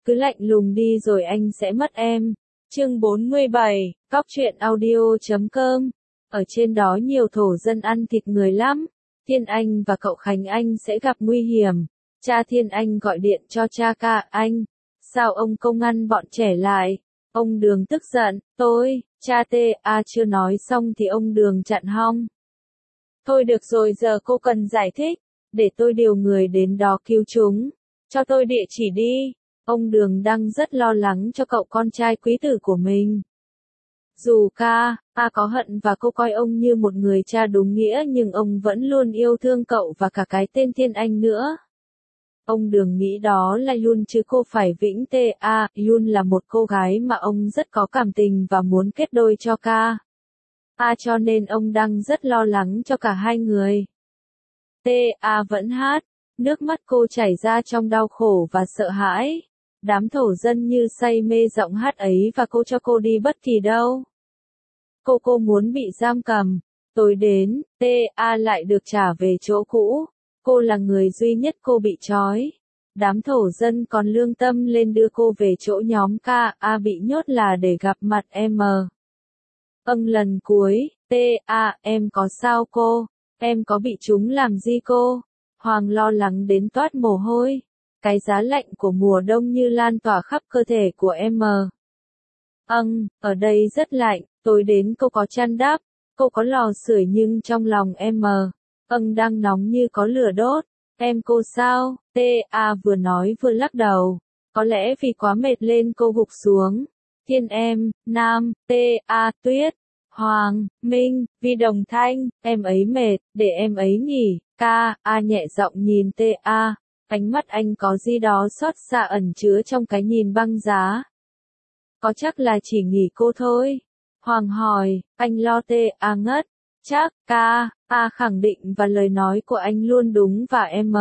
cứ lạnh lùng đi rồi anh sẽ mất em. Chương 47, Cóc truyện audio.com. Ở trên đó nhiều thổ dân ăn thịt người lắm. Thiên Anh và cậu Khánh Anh sẽ gặp nguy hiểm. Cha Thiên Anh gọi điện cho cha cả anh. Sao ông không ngăn bọn trẻ lại? Ông Đường tức giận, cha T.A. chưa nói xong thì ông Đường chặn hong. Thôi được rồi, giờ cô cần giải thích, để tôi điều người đến đó cứu chúng. Cho tôi địa chỉ đi. Ông Đường đang rất lo lắng cho cậu con trai quý tử của mình. Dù A có hận và cô coi ông như một người cha đúng nghĩa, nhưng ông vẫn luôn yêu thương cậu và cả cái tên Thiên Anh nữa. Ông Đường nghĩ đó là Yun chứ cô phải Vĩnh T.A. Yun là một cô gái mà ông rất có cảm tình và muốn kết đôi cho cho nên ông đang rất lo lắng cho cả hai người. T.A. vẫn hát, nước mắt cô chảy ra trong đau khổ và sợ hãi. Đám thổ dân như say mê giọng hát ấy và cô cho cô đi bất kỳ đâu. Cô muốn bị giam cầm. Tối đến, T.A. lại được trả về chỗ cũ. Cô là người duy nhất cô bị trói. Đám thổ dân còn lương tâm lên đưa cô về chỗ nhóm K.A. bị nhốt là để gặp mặt M. Lần cuối, T.A. em có sao cô? Em có bị chúng làm gì cô? Hoàng lo lắng đến toát mồ hôi. Cái giá lạnh của mùa đông như lan tỏa khắp cơ thể của M. Ở đây rất lạnh, tối đến cô có chăn đắp, cô có lò sưởi nhưng trong lòng M. Đang nóng như có lửa đốt. Em cô sao? T.A. vừa nói vừa lắc đầu. Có lẽ vì quá mệt lên cô gục xuống. Thiên em, Nam, T.A. Tuyết, Hoàng, Minh, Vi Đồng Thanh, em ấy mệt, để em ấy nghỉ. K.A. nhẹ giọng nhìn T.A. Ánh mắt anh có gì đó xót xa ẩn chứa trong cái nhìn băng giá. Có chắc là chỉ nghỉ cô thôi? Hoàng hỏi, anh lo T.A. ngất. Chắc, K.A. khẳng định và lời nói của anh luôn đúng và M.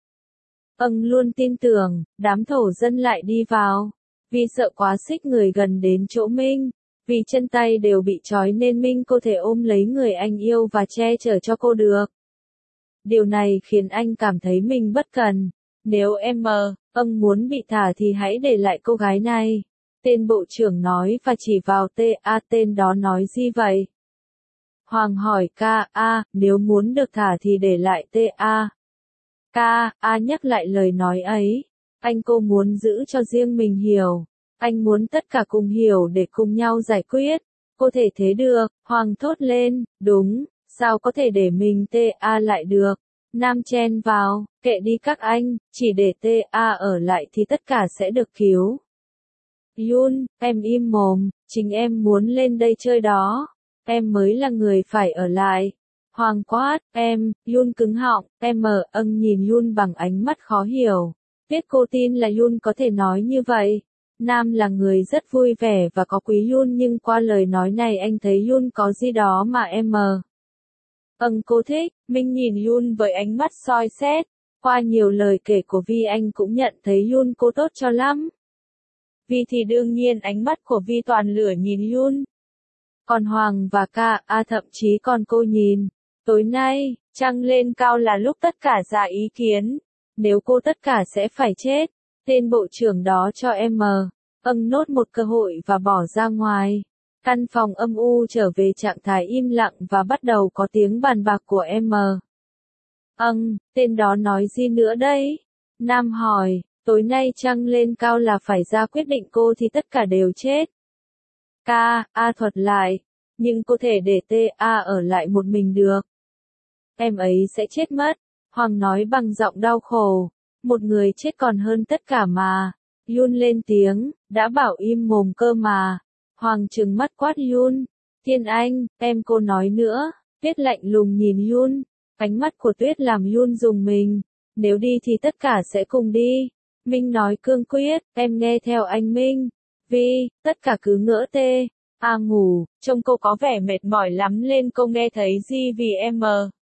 Luôn tin tưởng. Đám thổ dân lại đi vào. Vì sợ quá xích người gần đến chỗ Minh. Vì chân tay đều bị trói nên Minh có thể ôm lấy người anh yêu và che chở cho cô được. Điều này khiến anh cảm thấy mình bất cần. Nếu M. Muốn bị thả thì hãy để lại cô gái này. Tên bộ trưởng nói và chỉ vào T.A. Tên đó nói gì vậy? Hoàng hỏi K.A. Nếu muốn được thả thì để lại T.A. K.A. nhắc lại lời nói ấy. Cô muốn giữ cho riêng mình hiểu. Anh muốn tất cả cùng hiểu để cùng nhau giải quyết. Cô thể thế được. Hoàng thốt lên, đúng, sao có thể để mình T.A. lại được. Nam chen vào, kệ đi các anh, chỉ để T.A. ở lại thì tất cả sẽ được cứu. Yun, em im mồm, chính em muốn lên đây chơi đó. Em mới là người phải ở lại. Hoàng quát, Yun cứng họng, nhìn Yun bằng ánh mắt khó hiểu. Biết cô tin là Yun có thể nói như vậy. Nam là người rất vui vẻ và có quý Yun nhưng qua lời nói này anh thấy Yun có gì đó mà M. Cô thích. Minh nhìn Yun với ánh mắt soi xét. Qua nhiều lời kể của Vi anh cũng nhận thấy Yun cô tốt cho lắm. Vi thì đương nhiên ánh mắt của Vi toàn lửa nhìn Yun. Còn Hoàng và K.A. thậm chí còn cô nhìn. Tối nay, trăng lên cao là lúc tất cả ra ý kiến. Nếu cô tất cả sẽ phải chết. Tên bộ trưởng đó cho M. Nốt một cơ hội và bỏ ra ngoài. Căn phòng âm u trở về trạng thái im lặng và bắt đầu có tiếng bàn bạc của M. Tên đó nói gì nữa đấy? Nam hỏi, tối nay trăng lên cao là phải ra quyết định cô thì tất cả đều chết. K.A. thuật lại, nhưng cô thể để T.A. ở lại một mình được. Em ấy sẽ chết mất. Hoàng nói bằng giọng đau khổ. Một người chết còn hơn tất cả mà. Yun lên tiếng, đã bảo im mồm cơ mà. Hoàng trừng mắt quát Yun. Thiên Anh, cô nói nữa. Tuyết lạnh lùng nhìn Yun. Ánh mắt của Tuyết làm Yun rùng mình. Nếu đi thì tất cả sẽ cùng đi. Minh nói cương quyết, em nghe theo anh Minh. Vi, tất cả cứ ngỡ T.A. ngủ, trông cô có vẻ mệt mỏi lắm lên cô nghe thấy gì vì M.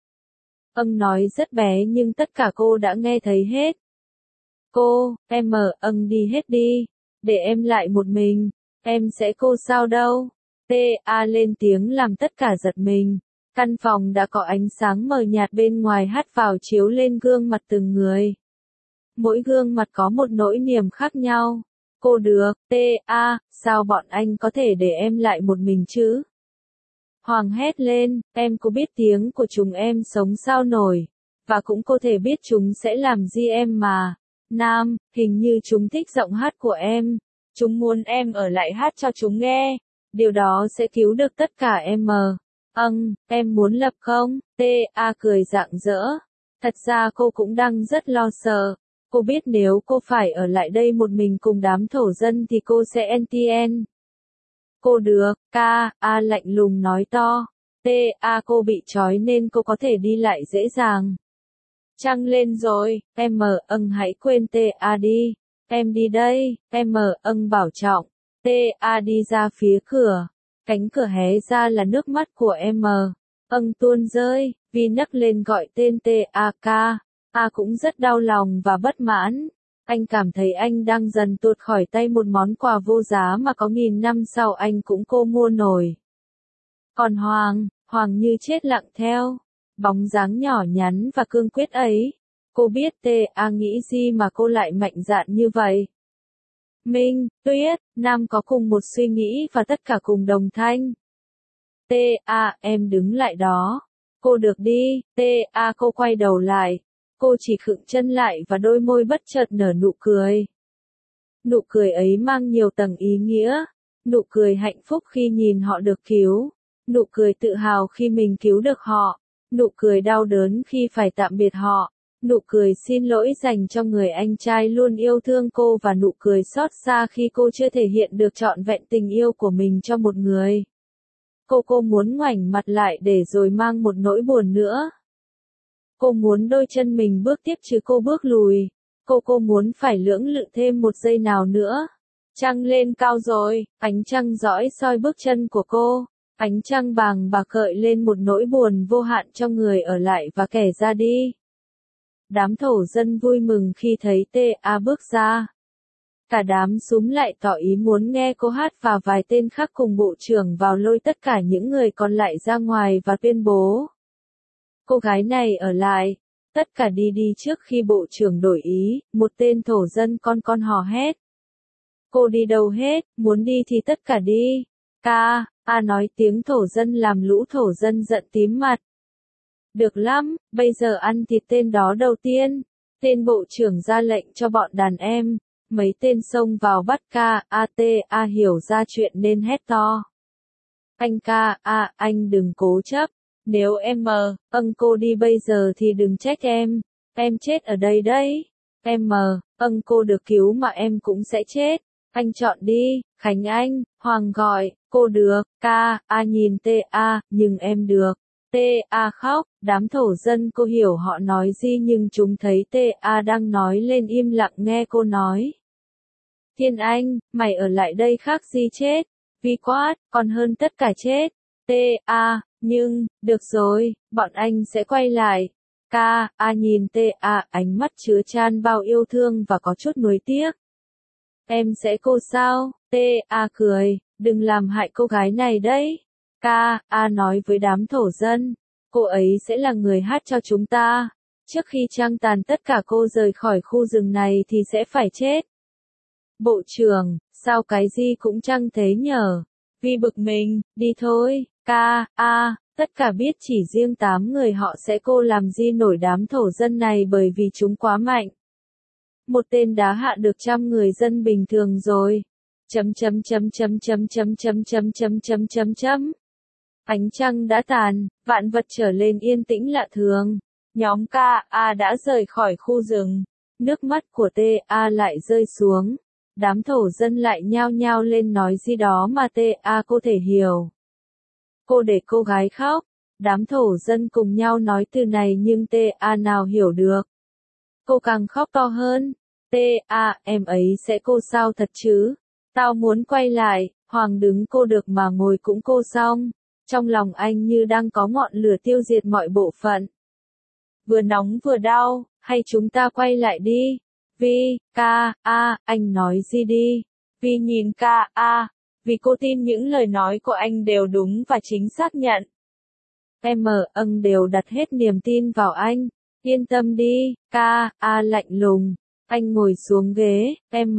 Nói rất bé nhưng tất cả cô đã nghe thấy hết. Cô, đi hết đi. Để em lại một mình. Em sẽ cô sao đâu. T.A. lên tiếng làm tất cả giật mình. Căn phòng đã có ánh sáng mờ nhạt bên ngoài hắt vào chiếu lên gương mặt từng người. Mỗi gương mặt có một nỗi niềm khác nhau. Cô được, sao bọn anh có thể để em lại một mình chứ? Hoàng hét lên, em có biết tiếng của chúng em sống sao nổi, và cũng có thể biết chúng sẽ làm gì em mà. Nam, hình như chúng thích giọng hát của em. Chúng muốn em ở lại hát cho chúng nghe. Điều đó sẽ cứu được tất cả em mờ. Em muốn lập không? Cười rạng rỡ. Thật ra cô cũng đang rất lo sợ. Cô biết nếu cô phải ở lại đây một mình cùng đám thổ dân thì cô sẽ NTN. Cô được, lạnh lùng nói to. Cô bị trói nên cô có thể đi lại dễ dàng. Trăng lên rồi, hãy quên đi. Em đi đây, bảo trọng. Đi ra phía cửa. Cánh cửa hé ra là nước mắt của tuôn rơi, vì nấc lên gọi tên cũng rất đau lòng và bất mãn. Anh cảm thấy anh đang dần tuột khỏi tay một món quà vô giá mà có 1000 năm sau anh cũng cô mua nổi. Còn Hoàng như chết lặng theo. Bóng dáng nhỏ nhắn và cương quyết ấy. Cô biết nghĩ gì mà cô lại mạnh dạn như vậy. Minh, Tuyết, Nam có cùng một suy nghĩ và tất cả cùng đồng thanh. Em đứng lại đó. Cô được đi, cô quay đầu lại. Cô chỉ khựng chân lại và đôi môi bất chợt nở nụ cười. Nụ cười ấy mang nhiều tầng ý nghĩa. Nụ cười hạnh phúc khi nhìn họ được cứu. Nụ cười tự hào khi mình cứu được họ. Nụ cười đau đớn khi phải tạm biệt họ. Nụ cười xin lỗi dành cho người anh trai luôn yêu thương cô và nụ cười xót xa khi cô chưa thể hiện được trọn vẹn tình yêu của mình cho một người. Cô muốn ngoảnh mặt lại để rồi mang một nỗi buồn nữa. Cô muốn đôi chân mình bước tiếp chứ cô bước lùi. Cô muốn phải lưỡng lự thêm một giây nào nữa. Trăng lên cao rồi, ánh trăng dõi soi bước chân của cô. Ánh trăng bàng bạc gợi lên một nỗi buồn vô hạn cho người ở lại và kẻ ra đi. Đám thổ dân vui mừng khi thấy bước ra. Cả đám xúm lại tỏ ý muốn nghe cô hát và vài tên khác cùng bộ trưởng vào lôi tất cả những người còn lại ra ngoài và tuyên bố. Cô gái này ở lại. Tất cả đi trước khi bộ trưởng đổi ý, một tên thổ dân con hò hét. Cô đi đâu hết, muốn đi thì tất cả đi. Nói tiếng thổ dân làm lũ thổ dân giận tím mặt. Được lắm, bây giờ ăn thịt tên đó đầu tiên. Tên bộ trưởng ra lệnh cho bọn đàn em. Mấy tên xông vào bắt hiểu ra chuyện nên hét to. Anh đừng cố chấp. Nếu em cô đi bây giờ thì đừng trách em. Em chết ở đây đấy. Cô được cứu mà em cũng sẽ chết. Anh chọn đi, Khánh Anh, Hoàng gọi, cô được, nhìn nhưng em được. Khóc, đám thổ dân cô hiểu họ nói gì nhưng chúng thấy đang nói lên im lặng nghe cô nói. Thiên Anh, mày ở lại đây khác gì chết. Vi quát, còn hơn tất cả chết. Nhưng, được rồi, bọn anh sẽ quay lại. Nhìn ánh mắt chứa chan bao yêu thương và có chút nuối tiếc. Em sẽ cô sao? Cười, đừng làm hại cô gái này đấy. Nói với đám thổ dân, cô ấy sẽ là người hát cho chúng ta. Trước khi trăng tàn tất cả cô rời khỏi khu rừng này thì sẽ phải chết. Bộ trưởng, sao cái gì cũng trăng thế nhở? Vi bực mình, đi thôi. Tất cả biết chỉ riêng 8 người họ sẽ cô làm gì nổi đám thổ dân này bởi vì chúng quá mạnh. Một tên đá hạ được 100 người dân bình thường rồi. Ánh trăng đã tàn, vạn vật trở lên yên tĩnh lạ thường. Nhóm đã rời khỏi khu rừng. Nước mắt của lại rơi xuống. Đám thổ dân lại nhao nhao lên nói gì đó mà cô thể hiểu. Cô để cô gái khóc. Đám thổ dân cùng nhau nói từ này nhưng nào hiểu được. Cô càng khóc to hơn. Em ấy sẽ cô sao thật chứ? Tao muốn quay lại. Hoàng đứng cô được mà ngồi cũng cô xong. Trong lòng anh như đang có ngọn lửa tiêu diệt mọi bộ phận. Vừa nóng vừa đau, hay chúng ta quay lại đi? Vi, anh nói gì đi? Vi nhìn vì cô tin những lời nói của anh đều đúng và chính xác nhận. Đều đặt hết niềm tin vào anh. Yên tâm đi, lạnh lùng. Anh ngồi xuống ghế,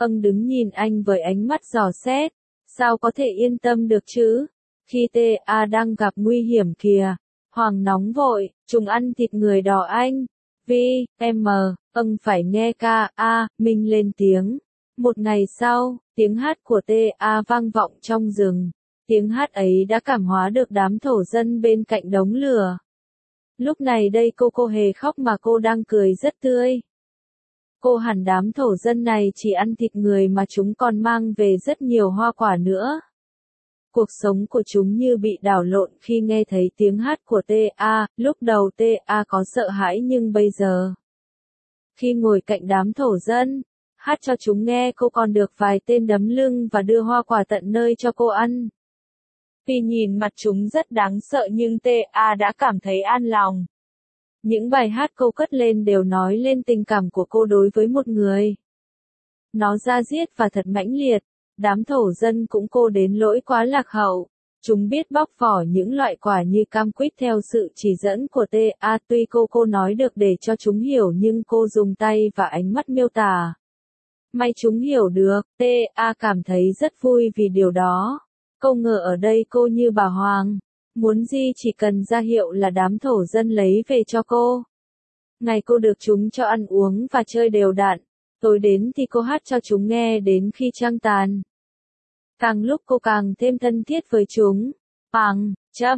đứng nhìn anh với ánh mắt dò xét. Sao có thể yên tâm được chứ? Khi TA đang gặp nguy hiểm kìa. Hoàng nóng vội, chúng ăn thịt người đỏ anh. Vi, M, phải nghe ca, Minh lên tiếng. Một ngày sau, tiếng hát của TA vang vọng trong rừng. Tiếng hát ấy đã cảm hóa được đám thổ dân bên cạnh đống lửa. Lúc này đây cô hề khóc mà cô đang cười rất tươi. Cô hẳn đám thổ dân này chỉ ăn thịt người mà chúng còn mang về rất nhiều hoa quả nữa. Cuộc sống của chúng như bị đảo lộn khi nghe thấy tiếng hát của TA, lúc đầu TA có sợ hãi nhưng bây giờ, khi ngồi cạnh đám thổ dân, hát cho chúng nghe cô còn được vài tên đấm lưng và đưa hoa quả tận nơi cho cô ăn. Vì nhìn mặt chúng rất đáng sợ nhưng TA đã cảm thấy an lòng. Những bài hát cô cất lên đều nói lên tình cảm của cô đối với một người. Nó da diết và thật mãnh liệt. Đám thổ dân cũng cô đến lỗi quá lạc hậu. Chúng biết bóc vỏ những loại quả như cam quýt theo sự chỉ dẫn của TA. Tuy cô nói được để cho chúng hiểu nhưng cô dùng tay và ánh mắt miêu tả. May chúng hiểu được, TA cảm thấy rất vui vì điều đó. Cô ngờ ở đây cô như bà Hoàng. Muốn gì chỉ cần ra hiệu là đám thổ dân lấy về cho cô. Ngày cô được chúng cho ăn uống và chơi đều đặn. Tối đến thì cô hát cho chúng nghe đến khi trăng tàn. Càng lúc cô càng thêm thân thiết với chúng. Bằng,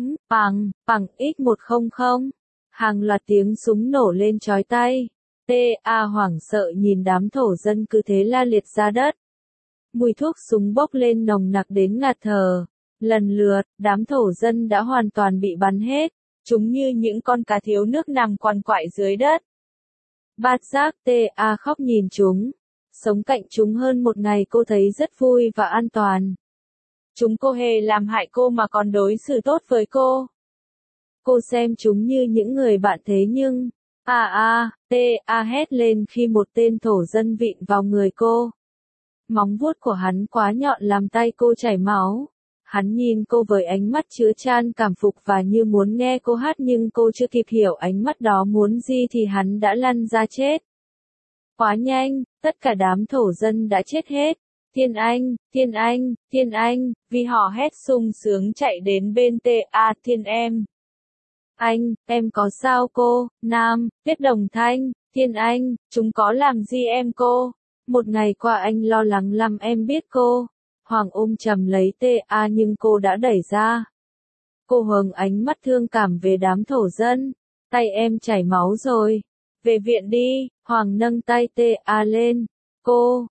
X100. Hàng loạt tiếng súng nổ lên chói tai. TA hoảng sợ nhìn đám thổ dân cứ thế la liệt ra đất. Mùi thuốc súng bốc lên nồng nặc đến ngạt thở. Lần lượt, đám thổ dân đã hoàn toàn bị bắn hết. Chúng như những con cá thiếu nước nằm quằn quại dưới đất. Bát giác TA khóc nhìn chúng. Sống cạnh chúng hơn một ngày cô thấy rất vui và an toàn. Chúng cô hề làm hại cô mà còn đối xử tốt với cô. Cô xem chúng như những người bạn thế nhưng... TA hét lên khi một tên thổ dân vịn vào người cô. Móng vuốt của hắn quá nhọn làm tay cô chảy máu. Hắn nhìn cô với ánh mắt chứa chan cảm phục và như muốn nghe cô hát nhưng cô chưa kịp hiểu ánh mắt đó muốn gì thì hắn đã lăn ra chết. Quá nhanh, tất cả đám thổ dân đã chết hết. Thiên Anh, vì họ hét sung sướng chạy đến bên TA. Thiên em có sao cô? Nam, Tuyết Đồng Thanh, Thiên Anh, chúng có làm gì em cô? Một ngày qua anh lo lắng lắm em biết cô. Hoàng ôm chầm lấy TA nhưng cô đã đẩy ra. Cô hướng ánh mắt thương cảm về đám thổ dân. Tay em chảy máu rồi. Về viện đi. Hoàng nâng tay TA lên. Cô,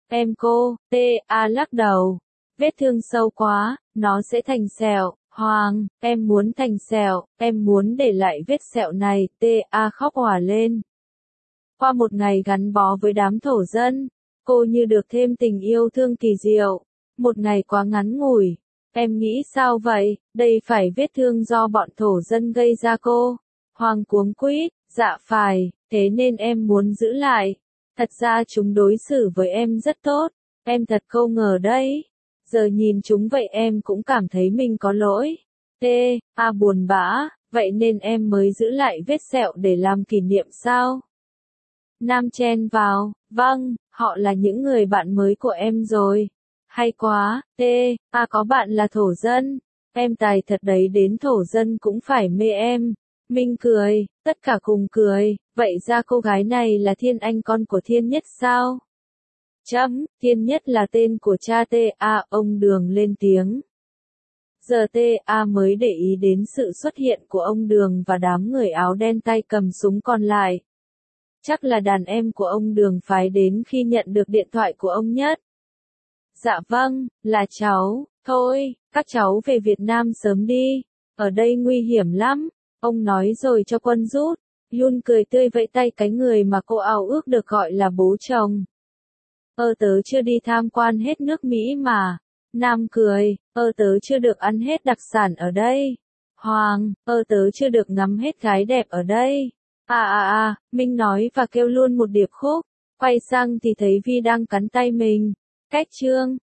TA lắc đầu. Vết thương sâu quá, nó sẽ thành sẹo. Hoàng, em muốn thành sẹo, em muốn để lại vết sẹo này. TA khóc òa lên. Qua một ngày gắn bó với đám thổ dân, cô như được thêm tình yêu thương kỳ diệu. Một ngày quá ngắn ngủi. Em nghĩ sao vậy, đây phải vết thương do bọn thổ dân gây ra cô. Hoàng cuống quýt, dạ phải, thế nên em muốn giữ lại. Thật ra chúng đối xử với em rất tốt, em thật không ngờ đấy. Giờ nhìn chúng vậy em cũng cảm thấy mình có lỗi. TA buồn bã, vậy nên em mới giữ lại vết sẹo để làm kỷ niệm sao? Nam chen vào, vâng, họ là những người bạn mới của em rồi. Hay quá, TA có bạn là thổ dân. Em tài thật đấy đến thổ dân cũng phải mê em. Minh cười, tất cả cùng cười, vậy ra cô gái này là Thiên Anh con của Thiên Nhất sao? Thiên Nhất là tên của cha TA, ông Đường lên tiếng. Giờ TA mới để ý đến sự xuất hiện của ông Đường và đám người áo đen tay cầm súng còn lại. Chắc là đàn em của ông Đường phái đến khi nhận được điện thoại của ông Nhất. Dạ vâng, là cháu, thôi, các cháu về Việt Nam sớm đi, ở đây nguy hiểm lắm, ông nói rồi cho quân rút. Yun cười tươi vẫy tay cái người mà cô ao ước được gọi là bố chồng. Tớ chưa đi tham quan hết nước Mỹ mà. Nam cười, tớ chưa được ăn hết đặc sản ở đây. Hoàng, tớ chưa được ngắm hết gái đẹp ở đây. Minh nói và kêu luôn một điệp khúc. Quay sang thì thấy Vi đang cắn tay mình. Cách chương